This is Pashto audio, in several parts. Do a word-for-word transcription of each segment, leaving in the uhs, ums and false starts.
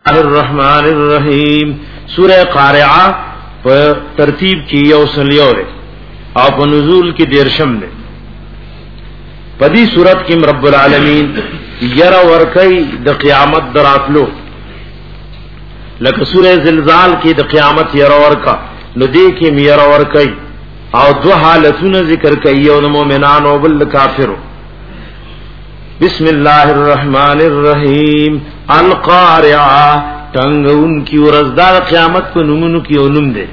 الرحمن الرحیم سورہ قارعہ په ترتیب کی یو سلیو ده او په نزول کی دیرشم ده. پدی صورت کی رب العالمین یرا ورکی د قیامت دراتلو لکه سورہ زلزال کی د قیامت یرا ورکا نو دی کی یرا ورکی او دو حالتونه ذکر کوي یو د مؤمنانو او بل کافرو. بسم الله الرحمن الرحیم القارعه تنگون کی ورزدار قیامت په نومونو کې اونم دي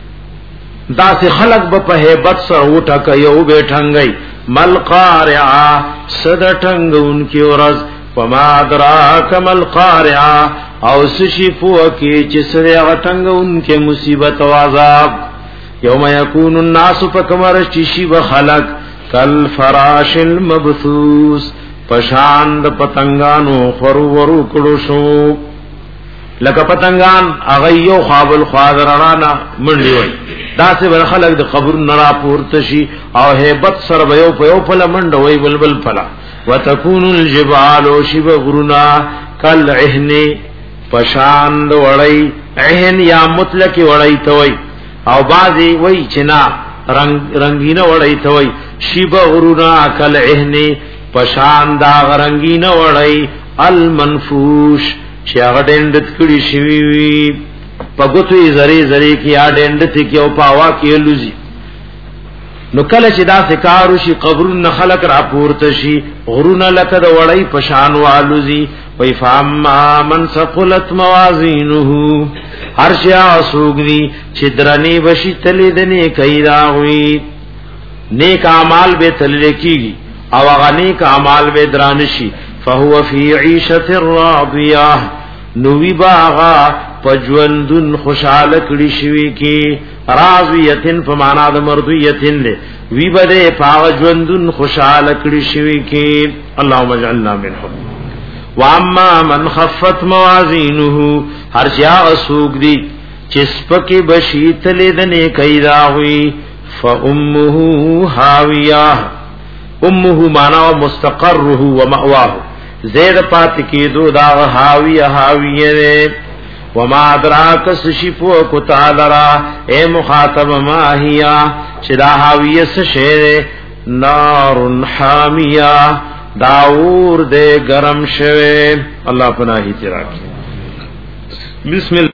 دا سه خلق په hebat سره وټه کوي به ټنګي مل قارعه صد ټنگون کی ورز وما دراک مل قارعه او سشفو کی چې سره ټنگون کې مصیبت او عذاب یوم یکون الناس فکمر شی وخلق کل فراش المبثوث پشاند پتنگانو خورو ورو کړو شو لکه پتنگان اغیو خوابل خوادرانا منډي وای دا سه ور خلق د قبر نرا پورته شي او hebat سر ويو په پل منډ وای بلبل پلا وتكون الجبال شب غرنا کل عهن پشاند وړی عهن یا مطلق وړی توي او بازي وای چنا رنگ رنگینه وړی توي شب غرنا کل عهن پشان دا غرنگی نه وړی المنفوش چې هغه ډندت کړي شوی وي پګوتې زری زری کې یا ډندت کې او پاوا کې لوزي نو کله چې دا سکارو شي قبرن خلق را پورته شي غرونه لکه د وړی پشان والوزي وای فاما من ثقلت موازینه هر شیا سوګني چې درنی بشي تلې دنه کیدا وي نیک اعمال به تلل کیږي او غنی کا اعمال به درانشی فهو فی عیشۃ راضیہ نوی باغا پجوندن خوشاله کړي شوی کی راضیتن فمانا د مرضیتن له وی بده پاجوندن خوشاله کړي شوی کی اللهم اجعلنا منهم واما من خفت موازینه هر چا اسوق دی چسپکی بشیت لیدنه کیدا ہوئی فامه هاویہ امه معنا مستقره و مأواه زید پات کی دو دا حاوی حاویه وما ادراک سشفو کو تعالی اے مخاطب ما هيا چدا حاویه سشه نار حامیه داور دے گرم شوه الله پناہی تیرا بسم الله